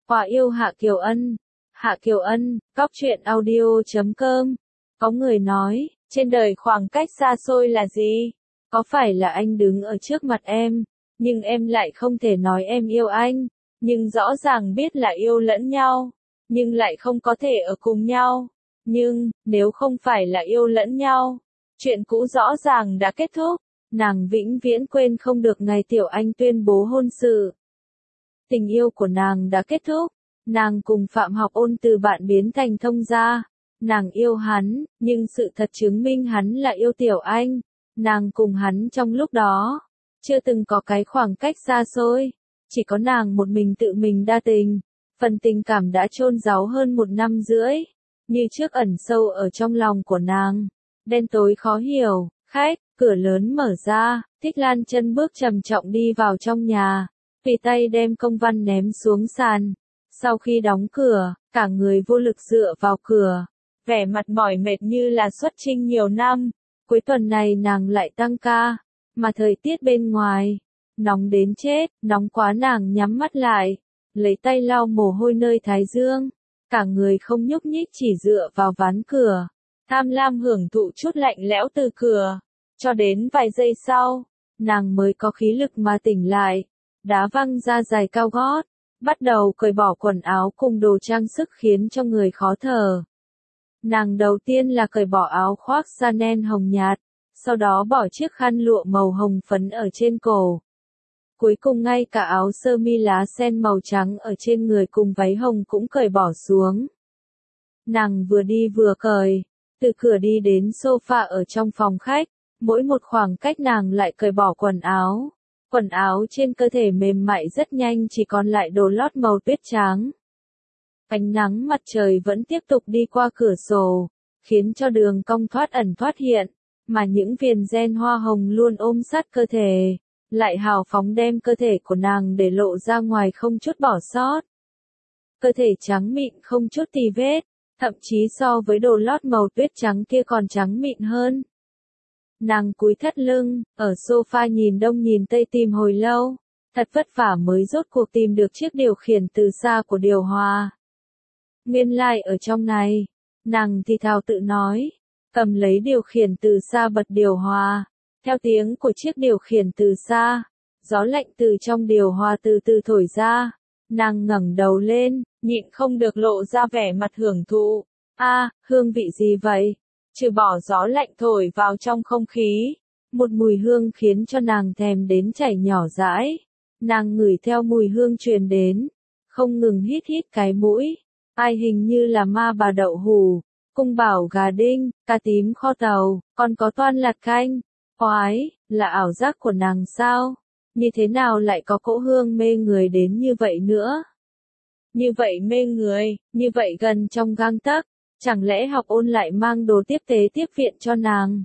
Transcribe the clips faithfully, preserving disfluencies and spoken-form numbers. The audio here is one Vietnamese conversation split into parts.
Quả yêu Hạ Kiều Ân. Hạ Kiều Ân, Cóc truyện audio chấm com. Có người nói, trên đời khoảng cách xa xôi là gì? Có phải là anh đứng ở trước mặt em, nhưng em lại không thể nói em yêu anh, nhưng rõ ràng biết là yêu lẫn nhau, nhưng lại không có thể ở cùng nhau. Nhưng, nếu không phải là yêu lẫn nhau, chuyện cũ rõ ràng đã kết thúc, nàng vĩnh viễn quên không được ngày Tiểu Anh tuyên bố hôn sự. Tình yêu của nàng đã kết thúc, nàng cùng Phạm Học Ôn từ bạn biến thành thông gia. Nàng yêu hắn, nhưng sự thật chứng minh hắn là yêu Tiểu Anh. Nàng cùng hắn trong lúc đó, chưa từng có cái khoảng cách xa xôi, chỉ có nàng một mình tự mình đa tình. Phần tình cảm đã chôn giấu hơn một năm rưỡi, như trước ẩn sâu ở trong lòng của nàng. Đen tối khó hiểu, khách, cửa lớn mở ra, Thích Lan chân bước trầm trọng đi vào trong nhà, tùy tay đem công văn ném xuống sàn. Sau khi đóng cửa, cả người vô lực dựa vào cửa, vẻ mặt mỏi mệt như là xuất chinh nhiều năm. Cuối tuần này nàng lại tăng ca, mà thời tiết bên ngoài nóng đến chết, nóng quá nàng nhắm mắt lại, lấy tay lau mồ hôi nơi thái dương, cả người không nhúc nhích chỉ dựa vào ván cửa, tham lam hưởng thụ chút lạnh lẽo từ cửa. Cho đến vài giây sau, nàng mới có khí lực mà tỉnh lại, đá văng ra giày cao gót, bắt đầu cởi bỏ quần áo cùng đồ trang sức khiến cho người khó thở. Nàng đầu tiên là cởi bỏ áo khoác Chanel hồng nhạt, sau đó bỏ chiếc khăn lụa màu hồng phấn ở trên cổ. Cuối cùng ngay cả áo sơ mi lá sen màu trắng ở trên người cùng váy hồng cũng cởi bỏ xuống. Nàng vừa đi vừa cởi, từ cửa đi đến sofa ở trong phòng khách, mỗi một khoảng cách nàng lại cởi bỏ quần áo. Quần áo trên cơ thể mềm mại rất nhanh chỉ còn lại đồ lót màu tuyết trắng. Ánh nắng mặt trời vẫn tiếp tục đi qua cửa sổ, khiến cho đường cong thoát ẩn thoát hiện, mà những viền ren hoa hồng luôn ôm sát cơ thể, lại hào phóng đem cơ thể của nàng để lộ ra ngoài không chút bỏ sót. Cơ thể trắng mịn không chút tì vết, thậm chí so với đồ lót màu tuyết trắng kia còn trắng mịn hơn. Nàng cúi thắt lưng, ở sofa nhìn đông nhìn tây tìm hồi lâu, thật vất vả mới rốt cuộc tìm được chiếc điều khiển từ xa của điều hòa. Nguyên lai like ở trong này, nàng thì thào tự nói, cầm lấy điều khiển từ xa bật điều hòa. Theo tiếng của chiếc điều khiển từ xa, gió lạnh từ trong điều hòa từ từ thổi ra, nàng ngẩng đầu lên, nhịn không được lộ ra vẻ mặt hưởng thụ. A, à, hương vị gì vậy? Trừ bỏ gió lạnh thổi vào trong không khí, một mùi hương khiến cho nàng thèm đến chảy nhỏ dãi. Nàng ngửi theo mùi hương truyền đến, không ngừng hít hít cái mũi. Ai hình như là ma bà đậu hủ, cung bảo gà đinh, cá tím kho tàu, còn có toan lạt canh. Oái, là ảo giác của nàng sao? Như thế nào lại có cỗ hương mê người đến như vậy nữa? Như vậy mê người, như vậy gần trong gang tấc, chẳng lẽ Học Ôn lại mang đồ tiếp tế tiếp viện cho nàng?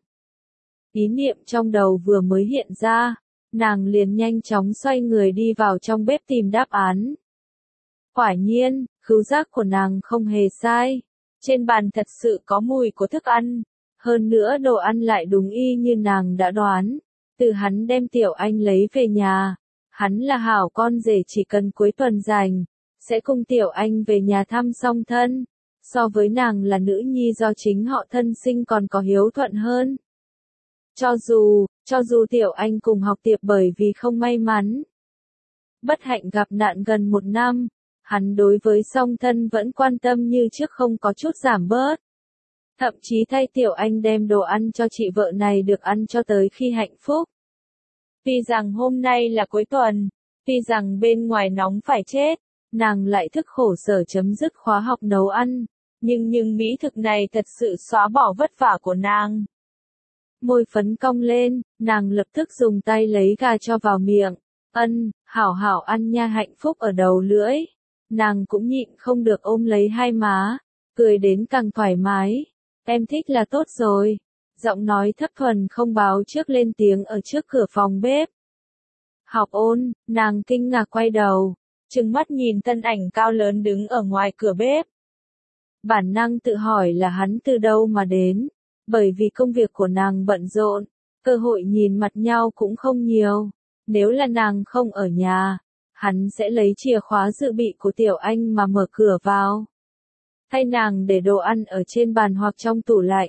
Ý niệm trong đầu vừa mới hiện ra, nàng liền nhanh chóng xoay người đi vào trong bếp tìm đáp án. Quả nhiên, khứu giác của nàng không hề sai. Trên bàn thật sự có mùi của thức ăn. Hơn nữa đồ ăn lại đúng y như nàng đã đoán. Từ hắn đem Tiểu Anh lấy về nhà. Hắn là hảo con rể chỉ cần cuối tuần rảnh, sẽ cùng Tiểu Anh về nhà thăm song thân. So với nàng là nữ nhi do chính họ thân sinh còn có hiếu thuận hơn. Cho dù, cho dù Tiểu Anh cùng học tiệp bởi vì không may mắn, bất hạnh gặp nạn gần một năm, hắn đối với song thân vẫn quan tâm như trước không có chút giảm bớt. Thậm chí thay Tiểu Anh đem đồ ăn cho chị vợ này được ăn cho tới khi hạnh phúc. Tuy rằng hôm nay là cuối tuần, tuy rằng bên ngoài nóng phải chết, nàng lại thức khổ sở chấm dứt khóa học nấu ăn, nhưng nhưng mỹ thực này thật sự xóa bỏ vất vả của nàng. Môi phấn cong lên, nàng lập tức dùng tay lấy gà cho vào miệng. Ân, hảo hảo ăn nha, hạnh phúc ở đầu lưỡi. Nàng cũng nhịn không được ôm lấy hai má, cười đến càng thoải mái. Em thích là tốt rồi. Giọng nói thấp thuần không báo trước lên tiếng ở trước cửa phòng bếp. Học Ôn, nàng kinh ngạc quay đầu, trừng mắt nhìn thân ảnh cao lớn đứng ở ngoài cửa bếp. Bản năng tự hỏi là hắn từ đâu mà đến, bởi vì công việc của nàng bận rộn, cơ hội nhìn mặt nhau cũng không nhiều. Nếu là nàng không ở nhà, hắn sẽ lấy chìa khóa dự bị của Tiểu Anh mà mở cửa vào. Thay nàng để đồ ăn ở trên bàn hoặc trong tủ lạnh.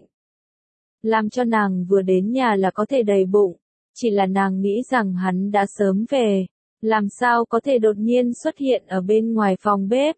Làm cho nàng vừa đến nhà là có thể đầy bụng. Chỉ là nàng nghĩ rằng hắn đã sớm về. Làm sao có thể đột nhiên xuất hiện ở bên ngoài phòng bếp.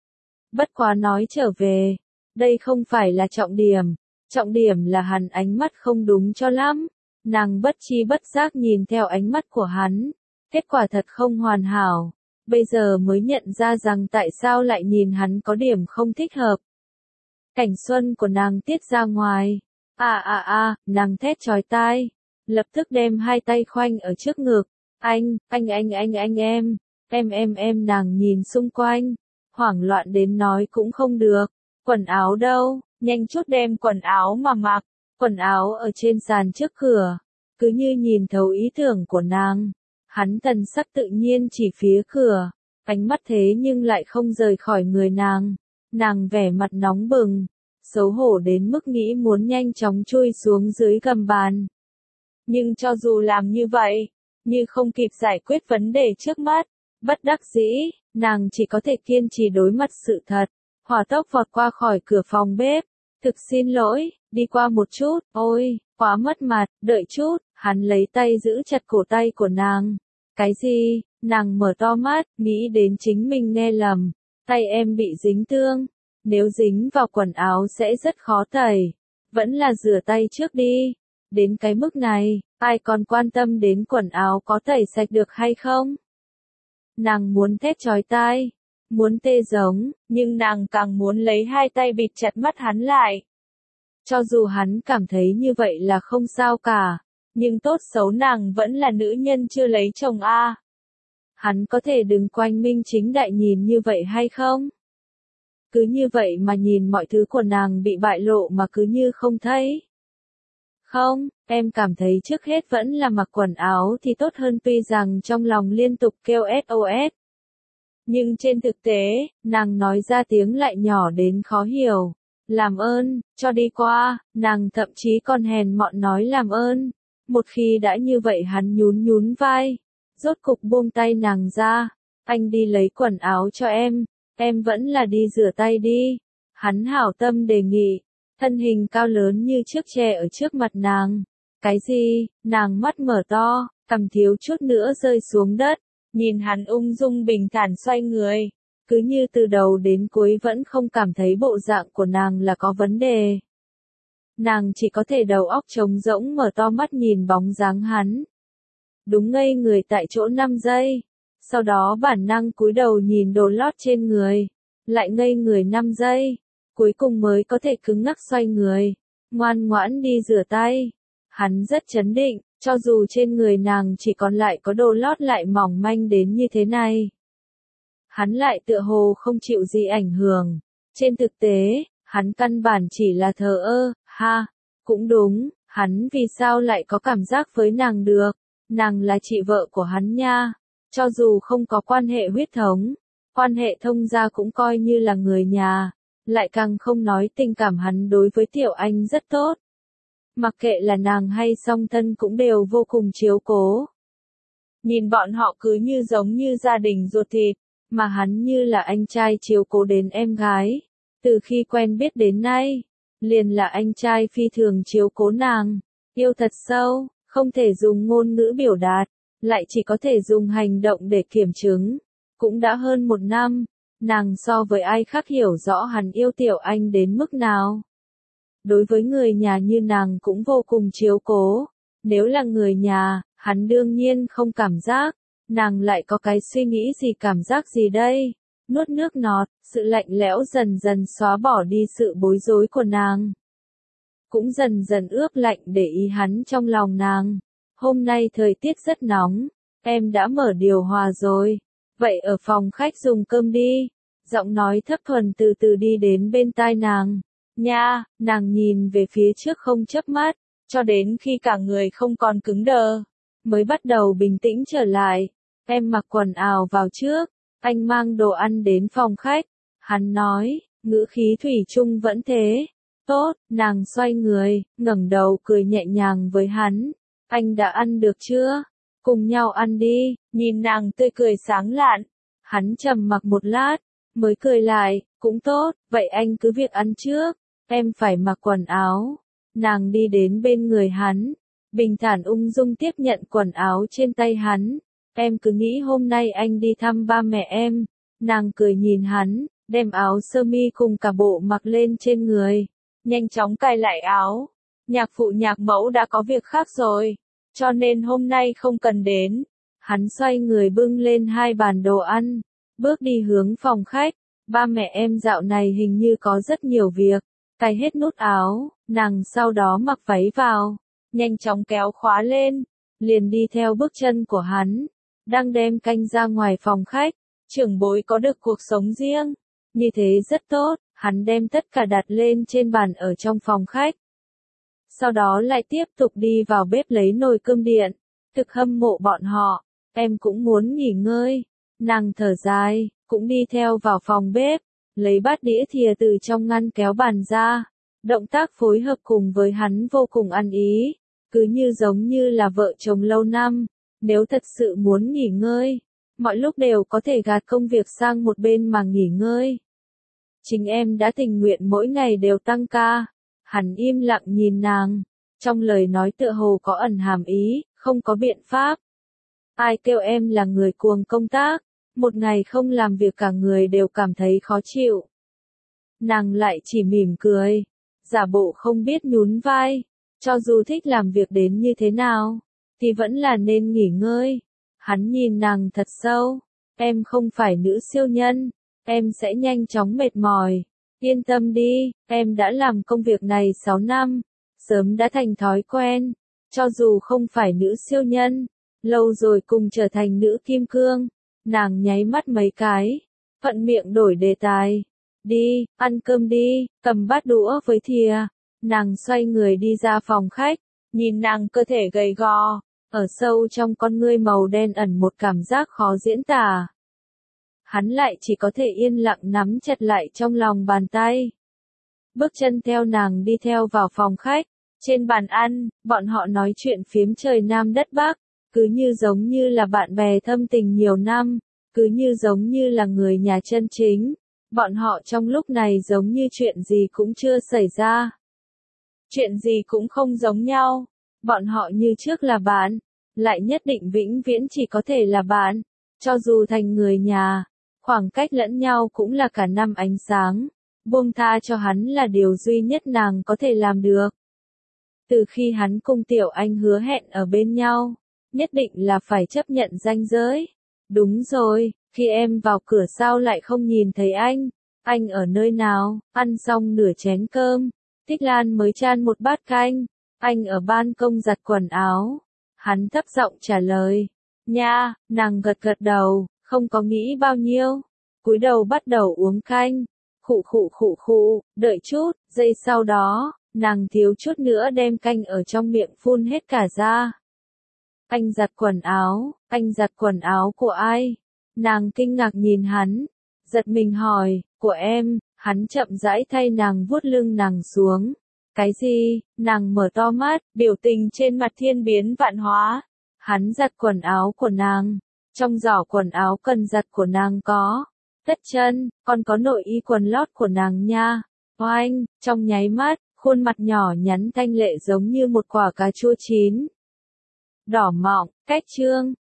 Bất quá nói trở về. Đây không phải là trọng điểm. Trọng điểm là hắn ánh mắt không đúng cho lắm. Nàng bất chi bất giác nhìn theo ánh mắt của hắn. Kết quả thật không hoàn hảo. Bây giờ mới nhận ra rằng tại sao lại nhìn hắn có điểm không thích hợp. Cảnh xuân của nàng tiết ra ngoài. À à à, nàng thét chói tai. Lập tức đem hai tay khoanh ở trước ngực. Anh, anh anh anh anh em. Em em em nàng nhìn xung quanh. Hoảng loạn đến nói cũng không được. Quần áo đâu, nhanh chút đem quần áo mà mặc. Quần áo ở trên sàn trước cửa. Cứ như nhìn thấu ý tưởng của nàng. Hắn thần sắc tự nhiên chỉ phía cửa. Ánh mắt thế nhưng lại không rời khỏi người nàng. Nàng vẻ mặt nóng bừng. Xấu hổ đến mức nghĩ muốn nhanh chóng chui xuống dưới gầm bàn. Nhưng cho dù làm như vậy, như không kịp giải quyết vấn đề trước mắt. Bất đắc dĩ, nàng chỉ có thể kiên trì đối mặt sự thật. Hỏa tốc vọt qua khỏi cửa phòng bếp. Thực xin lỗi, đi qua một chút, ôi, quá mất mặt, đợi chút, hắn lấy tay giữ chặt cổ tay của nàng. Cái gì, nàng mở to mắt, nghĩ đến chính mình nghe lầm, tay em bị dính tương, nếu dính vào quần áo sẽ rất khó tẩy, vẫn là rửa tay trước đi, đến cái mức này, ai còn quan tâm đến quần áo có tẩy sạch được hay không? Nàng muốn thét chói tai. Muốn tê giống, nhưng nàng càng muốn lấy hai tay bịt chặt mắt hắn lại. Cho dù hắn cảm thấy như vậy là không sao cả, nhưng tốt xấu nàng vẫn là nữ nhân chưa lấy chồng a. Hắn có thể đừng quanh minh chính đại nhìn như vậy hay không? Cứ như vậy mà nhìn mọi thứ của nàng bị bại lộ mà cứ như không thấy. Không, em cảm thấy trước hết vẫn là mặc quần áo thì tốt hơn, tuy rằng trong lòng liên tục kêu ét ô ét. Nhưng trên thực tế, nàng nói ra tiếng lại nhỏ đến khó hiểu. Làm ơn, cho đi qua, nàng thậm chí còn hèn mọn nói làm ơn. Một khi đã như vậy hắn nhún nhún vai. Rốt cục buông tay nàng ra. Anh đi lấy quần áo cho em. Em vẫn là đi rửa tay đi. Hắn hảo tâm đề nghị. Thân hình cao lớn như chiếc tre ở trước mặt nàng. Cái gì? Nàng mắt mở to, cằm thiếu chút nữa rơi xuống đất. Nhìn hắn ung dung bình thản xoay người. Cứ như từ đầu đến cuối vẫn không cảm thấy bộ dạng của nàng là có vấn đề. Nàng chỉ có thể đầu óc trống rỗng mở to mắt nhìn bóng dáng hắn. Đúng ngây người tại chỗ năm giây. Sau đó bản năng cúi đầu nhìn đồ lót trên người. Lại ngây người năm giây. Cuối cùng mới có thể cứng ngắc xoay người. Ngoan ngoãn đi rửa tay. Hắn rất chấn định. Cho dù trên người nàng chỉ còn lại có đồ lót lại mỏng manh đến như thế này. Hắn lại tựa hồ không chịu gì ảnh hưởng. Trên thực tế, hắn căn bản chỉ là thờ ơ, ha. Cũng đúng, hắn vì sao lại có cảm giác với nàng được. Nàng là chị vợ của hắn nha. Cho dù không có quan hệ huyết thống, quan hệ thông gia cũng coi như là người nhà. Lại càng không nói tình cảm hắn đối với Tiểu Anh rất tốt. Mặc kệ là nàng hay song thân cũng đều vô cùng chiếu cố. Nhìn bọn họ cứ như giống như gia đình ruột thịt, mà hắn như là anh trai chiếu cố đến em gái. Từ khi quen biết đến nay, liền là anh trai phi thường chiếu cố nàng. Yêu thật sâu, không thể dùng ngôn ngữ biểu đạt, lại chỉ có thể dùng hành động để kiểm chứng. Cũng đã hơn một năm, nàng so với ai khác hiểu rõ hắn yêu Tiểu Anh đến mức nào. Đối với người nhà như nàng cũng vô cùng chiếu cố. Nếu là người nhà, hắn đương nhiên không cảm giác. Nàng lại có cái suy nghĩ gì cảm giác gì đây? Nuốt nước nọt, sự lạnh lẽo dần dần xóa bỏ đi sự bối rối của nàng. Cũng dần dần ướp lạnh để ý hắn trong lòng nàng. Hôm nay thời tiết rất nóng. Em đã mở điều hòa rồi. Vậy ở phòng khách dùng cơm đi. Giọng nói thấp thuần từ từ đi đến bên tai nàng. Nha, nàng nhìn về phía trước không chớp mắt, cho đến khi cả người không còn cứng đờ, mới bắt đầu bình tĩnh trở lại. Em mặc quần áo vào trước, anh mang đồ ăn đến phòng khách. Hắn nói, ngữ khí thủy chung vẫn thế. Tốt, nàng xoay người, ngẩng đầu cười nhẹ nhàng với hắn. Anh đã ăn được chưa? cùng nhau ăn đi, nhìn nàng tươi cười sáng lạn. Hắn trầm mặc một lát, mới cười lại, cũng tốt, vậy anh cứ việc ăn trước, em phải mặc quần áo. Nàng đi đến bên người hắn, bình thản ung dung tiếp nhận quần áo trên tay hắn. Em cứ nghĩ hôm nay anh đi thăm ba mẹ em. Nàng cười nhìn hắn, đem áo sơ mi cùng cả bộ mặc lên trên người, nhanh chóng cài lại áo. Nhạc phụ nhạc mẫu đã có việc khác rồi, cho nên hôm nay không cần đến. Hắn xoay người bưng lên hai bàn đồ ăn, bước đi hướng phòng khách. Ba mẹ em dạo này hình như có rất nhiều việc. Cài hết nút áo, nàng sau đó mặc váy vào, nhanh chóng kéo khóa lên, liền đi theo bước chân của hắn. Đang đem canh ra ngoài phòng khách, trưởng bối có được cuộc sống riêng, như thế rất tốt. Hắn đem tất cả đặt lên trên bàn ở trong phòng khách. Sau đó lại tiếp tục đi vào bếp lấy nồi cơm điện. Thực hâm mộ bọn họ, em cũng muốn nghỉ ngơi. Nàng thở dài, cũng đi theo vào phòng bếp, lấy bát đĩa thìa từ trong ngăn kéo bàn ra. Động tác phối hợp cùng với hắn vô cùng ăn ý, cứ như giống như là vợ chồng lâu năm. Nếu thật sự muốn nghỉ ngơi, mọi lúc đều có thể gạt công việc sang một bên mà nghỉ ngơi. Chính em đã tình nguyện mỗi ngày đều tăng ca. Hắn im lặng nhìn nàng, trong lời nói tựa hồ có ẩn hàm ý, không có biện pháp. Ai kêu em là người cuồng công tác, một ngày không làm việc cả người đều cảm thấy khó chịu. Nàng lại chỉ mỉm cười, giả bộ không biết nhún vai, cho dù thích làm việc đến như thế nào, thì vẫn là nên nghỉ ngơi. Hắn nhìn nàng thật sâu, em không phải nữ siêu nhân, em sẽ nhanh chóng mệt mỏi. Yên tâm đi, em đã làm công việc này sáu năm, sớm đã thành thói quen, cho dù không phải nữ siêu nhân, lâu rồi cùng trở thành nữ kim cương. Nàng nháy mắt mấy cái, thuận miệng đổi đề tài. Đi, ăn cơm đi, cầm bát đũa với thìa. Nàng xoay người đi ra phòng khách, nhìn nàng cơ thể gầy gò, ở sâu trong con ngươi màu đen ẩn một cảm giác khó diễn tả. Hắn lại chỉ có thể yên lặng nắm chặt lại trong lòng bàn tay. Bước chân theo nàng đi theo vào phòng khách. Trên bàn ăn, bọn họ nói chuyện phiếm trời Nam đất Bắc, cứ như giống như là bạn bè thâm tình nhiều năm, cứ như giống như là người nhà chân chính. Bọn họ trong lúc này giống như chuyện gì cũng chưa xảy ra. Chuyện gì cũng không giống nhau. Bọn họ như trước là bạn, lại nhất định vĩnh viễn chỉ có thể là bạn. Cho dù thành người nhà, khoảng cách lẫn nhau cũng là cả năm ánh sáng. Buông tha cho hắn là điều duy nhất nàng có thể làm được. Từ khi hắn cùng Tiểu Anh hứa hẹn ở bên nhau, nhất định là phải chấp nhận ranh giới. Đúng rồi, khi em vào cửa sao lại không nhìn thấy anh? Anh ở nơi nào? Ăn xong nửa chén cơm, Tích Lan mới chan một bát canh. Anh ở ban công giặt quần áo. Hắn thấp giọng trả lời. Nha, nàng gật gật đầu, không có nghĩ bao nhiêu. Cúi đầu bắt đầu uống canh. Khụ khụ khụ khụ, đợi chút, giây sau đó, nàng thiếu chút nữa đem canh ở trong miệng phun hết cả ra. Anh giặt quần áo, anh giặt quần áo của ai? Nàng kinh ngạc nhìn hắn, giật mình hỏi, của em. Hắn chậm rãi thay nàng vuốt lưng nàng xuống. Cái gì? Nàng mở to mắt, biểu tình trên mặt thiên biến vạn hóa. Hắn giặt quần áo của nàng. Trong giỏ quần áo cần giặt của nàng có tất chân, còn có nội y quần lót của nàng nha. Oanh, trong nháy mắt, khuôn mặt nhỏ nhắn thanh lệ giống như một quả cà chua chín. Đỏ mọng, cách chương.